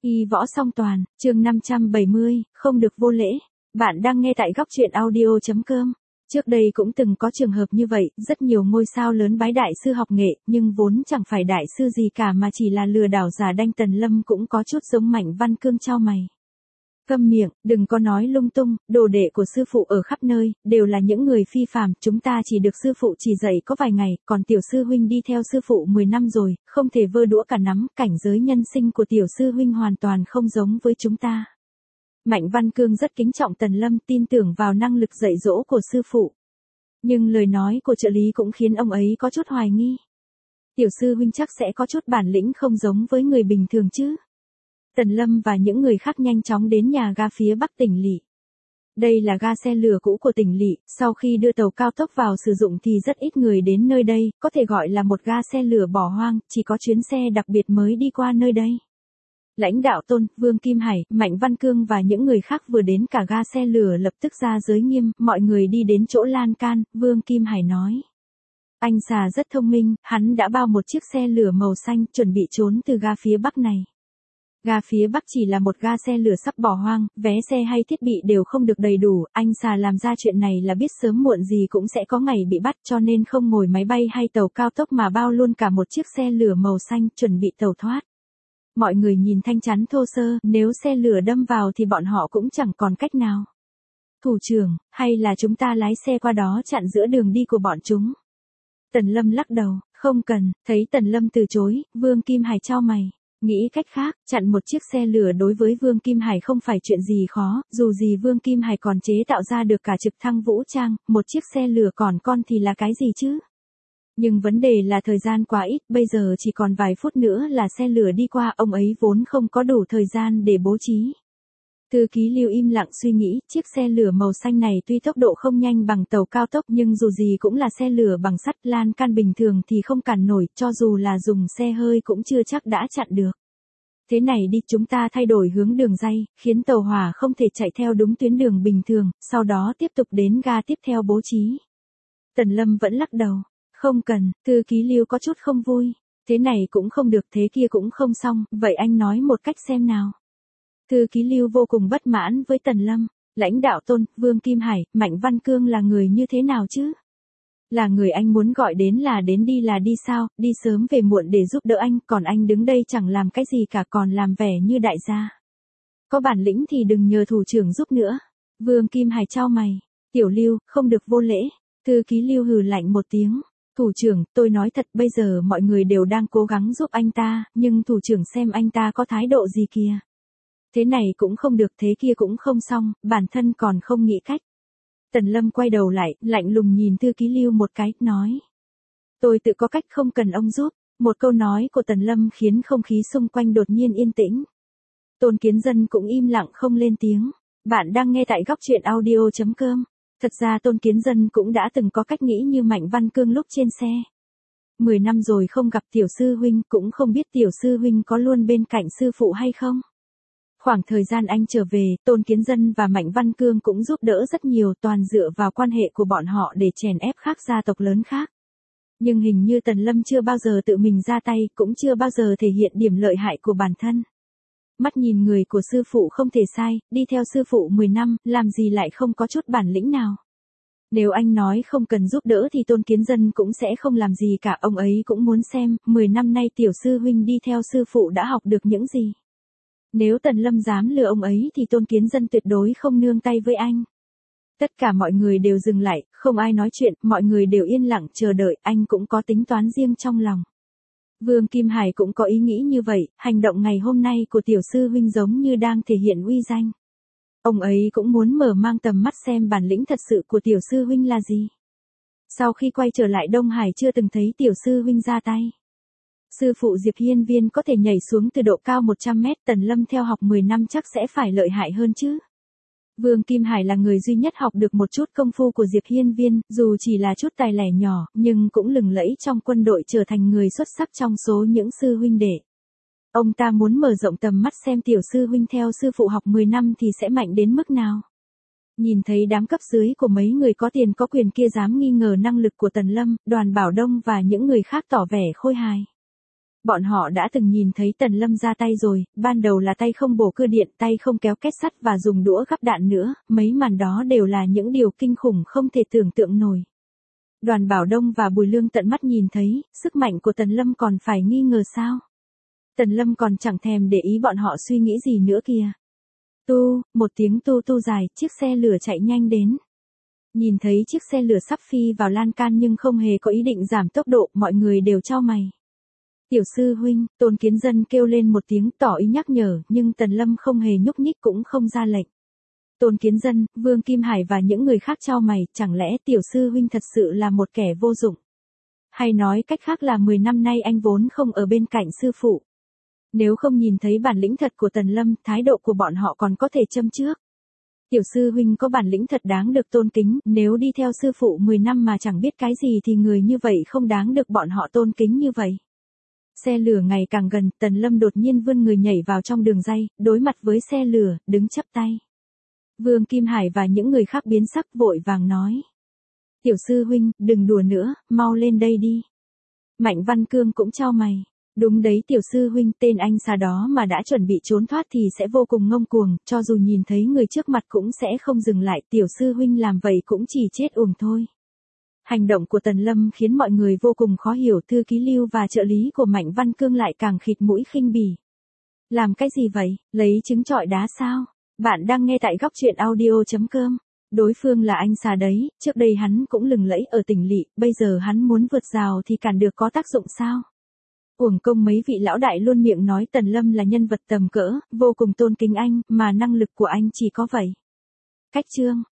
Y võ song toàn, chương 570, không được vô lễ. Bạn đang nghe tại góc truyện audio.com. Trước đây cũng từng có trường hợp như vậy, rất nhiều ngôi sao lớn bái đại sư học nghệ, nhưng vốn chẳng phải đại sư gì cả mà chỉ là lừa đảo giả đanh. Tần Lâm cũng có chút giống Mạnh Văn Cương chau mày. Câm miệng, đừng có nói lung tung, đồ đệ của sư phụ ở khắp nơi, đều là những người phi phàm, chúng ta chỉ được sư phụ chỉ dạy có vài ngày, còn tiểu sư huynh đi theo sư phụ 10 năm rồi, không thể vơ đũa cả nắm, cảnh giới nhân sinh của tiểu sư huynh hoàn toàn không giống với chúng ta. Mạnh Văn Cương rất kính trọng Tần Lâm, tin tưởng vào năng lực dạy dỗ của sư phụ. Nhưng lời nói của trợ lý cũng khiến ông ấy có chút hoài nghi. Tiểu sư huynh chắc sẽ có chút bản lĩnh không giống với người bình thường chứ. Tần Lâm và những người khác nhanh chóng đến nhà ga phía bắc tỉnh lỵ. Đây là ga xe lửa cũ của tỉnh lỵ, sau khi đưa tàu cao tốc vào sử dụng thì rất ít người đến nơi đây, có thể gọi là một ga xe lửa bỏ hoang, chỉ có chuyến xe đặc biệt mới đi qua nơi đây. Lãnh đạo Tôn, Vương Kim Hải, Mạnh Văn Cương và những người khác vừa đến cả ga xe lửa lập tức ra giới nghiêm, mọi người đi đến chỗ lan can, Vương Kim Hải nói. Anh già rất thông minh, hắn đã bao một chiếc xe lửa màu xanh chuẩn bị trốn từ ga phía bắc này. Ga phía bắc chỉ là một ga xe lửa sắp bỏ hoang, vé xe hay thiết bị đều không được đầy đủ, anh già làm ra chuyện này là biết sớm muộn gì cũng sẽ có ngày bị bắt cho nên không ngồi máy bay hay tàu cao tốc mà bao luôn cả một chiếc xe lửa màu xanh chuẩn bị tàu thoát. Mọi người nhìn thanh chắn thô sơ, nếu xe lửa đâm vào thì bọn họ cũng chẳng còn cách nào. Thủ trưởng, hay là chúng ta lái xe qua đó chặn giữa đường đi của bọn chúng? Tần Lâm lắc đầu, không cần, thấy Tần Lâm từ chối, Vương Kim Hải chau mày. Nghĩ cách khác, chặn một chiếc xe lửa đối với Vương Kim Hải không phải chuyện gì khó, dù gì Vương Kim Hải còn chế tạo ra được cả trực thăng vũ trang, một chiếc xe lửa còn con thì là cái gì chứ? Nhưng vấn đề là thời gian quá ít, bây giờ chỉ còn vài phút nữa là xe lửa đi qua, ông ấy vốn không có đủ thời gian để bố trí. Thư ký Lưu im lặng suy nghĩ, chiếc xe lửa màu xanh này tuy tốc độ không nhanh bằng tàu cao tốc nhưng dù gì cũng là xe lửa bằng sắt, lan can bình thường thì không cản nổi, cho dù là dùng xe hơi cũng chưa chắc đã chặn được. Thế này đi, chúng ta thay đổi hướng đường ray, khiến tàu hỏa không thể chạy theo đúng tuyến đường bình thường, sau đó tiếp tục đến ga tiếp theo bố trí. Tần Lâm vẫn lắc đầu, không cần, thư ký Lưu có chút không vui, thế này cũng không được, thế kia cũng không xong, vậy anh nói một cách xem nào. Thư ký Lưu vô cùng bất mãn với Tần Lâm, lãnh đạo Tôn, Vương Kim Hải, Mạnh Văn Cương là người như thế nào chứ? Là người anh muốn gọi đến là đến, đi là đi sao, đi sớm về muộn để giúp đỡ anh, còn anh đứng đây chẳng làm cái gì cả còn làm vẻ như đại gia. Có bản lĩnh thì đừng nhờ thủ trưởng giúp nữa. Vương Kim Hải chau mày, tiểu Lưu, không được vô lễ. Thư ký Lưu hừ lạnh một tiếng. Thủ trưởng, tôi nói thật bây giờ mọi người đều đang cố gắng giúp anh ta, nhưng thủ trưởng xem anh ta có thái độ gì kìa. Thế này cũng không được, thế kia cũng không xong, bản thân còn không nghĩ cách. Tần Lâm quay đầu lại, lạnh lùng nhìn thư ký Lưu một cái, nói. Tôi tự có cách, không cần ông giúp. Một câu nói của Tần Lâm khiến không khí xung quanh đột nhiên yên tĩnh. Tôn Kiến Dân cũng im lặng không lên tiếng. Bạn đang nghe tại góc truyện audio.com. Thật ra Tôn Kiến Dân cũng đã từng có cách nghĩ như Mạnh Văn Cương lúc trên xe. 10 năm rồi không gặp tiểu sư huynh, cũng không biết tiểu sư huynh có luôn bên cạnh sư phụ hay không. Khoảng thời gian anh trở về, Tôn Kiến Dân và Mạnh Văn Cương cũng giúp đỡ rất nhiều, toàn dựa vào quan hệ của bọn họ để chèn ép các gia tộc lớn khác. Nhưng hình như Tần Lâm chưa bao giờ tự mình ra tay, cũng chưa bao giờ thể hiện điểm lợi hại của bản thân. Mắt nhìn người của sư phụ không thể sai, đi theo sư phụ 10 năm, làm gì lại không có chút bản lĩnh nào. Nếu anh nói không cần giúp đỡ thì Tôn Kiến Dân cũng sẽ không làm gì cả, ông ấy cũng muốn xem, 10 năm nay tiểu sư huynh đi theo sư phụ đã học được những gì. Nếu Tần Lâm dám lừa ông ấy thì Tôn Kiến Dân tuyệt đối không nương tay với anh. Tất cả mọi người đều dừng lại, không ai nói chuyện, mọi người đều yên lặng chờ đợi, anh cũng có tính toán riêng trong lòng. Vương Kim Hải cũng có ý nghĩ như vậy, hành động ngày hôm nay của tiểu sư huynh giống như đang thể hiện uy danh. Ông ấy cũng muốn mở mang tầm mắt xem bản lĩnh thật sự của tiểu sư huynh là gì. Sau khi quay trở lại Đông Hải chưa từng thấy tiểu sư huynh ra tay. Sư phụ Diệp Hiên Viên có thể nhảy xuống từ độ cao 100 mét, Tần Lâm theo học 10 năm chắc sẽ phải lợi hại hơn chứ. Vương Kim Hải là người duy nhất học được một chút công phu của Diệp Hiên Viên, dù chỉ là chút tài lẻ nhỏ, nhưng cũng lừng lẫy trong quân đội trở thành người xuất sắc trong số những sư huynh đệ. Ông ta muốn mở rộng tầm mắt xem tiểu sư huynh theo sư phụ học 10 năm thì sẽ mạnh đến mức nào. Nhìn thấy đám cấp dưới của mấy người có tiền có quyền kia dám nghi ngờ năng lực của Tần Lâm, Đoàn Bảo Đông và những người khác tỏ vẻ khôi hài. Bọn họ đã từng nhìn thấy Tần Lâm ra tay rồi, ban đầu là tay không bổ cưa điện, tay không kéo két sắt và dùng đũa gắp đạn nữa, mấy màn đó đều là những điều kinh khủng không thể tưởng tượng nổi. Đoàn Bảo Đông và Bùi Lương tận mắt nhìn thấy, sức mạnh của Tần Lâm còn phải nghi ngờ sao? Tần Lâm còn chẳng thèm để ý bọn họ suy nghĩ gì nữa kìa. Một tiếng tu dài, chiếc xe lửa chạy nhanh đến. Nhìn thấy chiếc xe lửa sắp phi vào lan can nhưng không hề có ý định giảm tốc độ, mọi người đều chau mày. Tiểu sư huynh, Tôn Kiến Dân kêu lên một tiếng tỏ ý nhắc nhở, nhưng Tần Lâm không hề nhúc nhích cũng không ra lệnh. Tôn Kiến Dân, Vương Kim Hải và những người khác chau mày, chẳng lẽ tiểu sư huynh thật sự là một kẻ vô dụng? Hay nói cách khác là 10 năm nay anh vốn không ở bên cạnh sư phụ. Nếu không nhìn thấy bản lĩnh thật của Tần Lâm, thái độ của bọn họ còn có thể châm trước. Tiểu sư huynh có bản lĩnh thật đáng được tôn kính, nếu đi theo sư phụ 10 năm mà chẳng biết cái gì thì người như vậy không đáng được bọn họ tôn kính như vậy. Xe lửa ngày càng gần, Tần Lâm đột nhiên vươn người nhảy vào trong đường ray, đối mặt với xe lửa, đứng chắp tay. Vương Kim Hải và những người khác biến sắc vội vàng nói. Tiểu sư huynh, đừng đùa nữa, mau lên đây đi. Mạnh Văn Cương cũng chau mày. Đúng đấy tiểu sư huynh, tên anh xa đó mà đã chuẩn bị trốn thoát thì sẽ vô cùng ngông cuồng, cho dù nhìn thấy người trước mặt cũng sẽ không dừng lại, tiểu sư huynh làm vậy cũng chỉ chết uổng thôi. Hành động của Tần Lâm khiến mọi người vô cùng khó hiểu, thư ký Lưu và trợ lý của Mạnh Văn Cương lại càng khịt mũi khinh bỉ. Làm cái gì vậy, lấy trứng trọi đá sao? Bạn đang nghe tại góc truyện audio.com. Đối phương là anh xà đấy, trước đây hắn cũng lừng lẫy ở tỉnh lỵ, bây giờ hắn muốn vượt rào thì cản được có tác dụng sao? Uổng công mấy vị lão đại luôn miệng nói Tần Lâm là nhân vật tầm cỡ, vô cùng tôn kính anh, mà năng lực của anh chỉ có vậy. Cách chương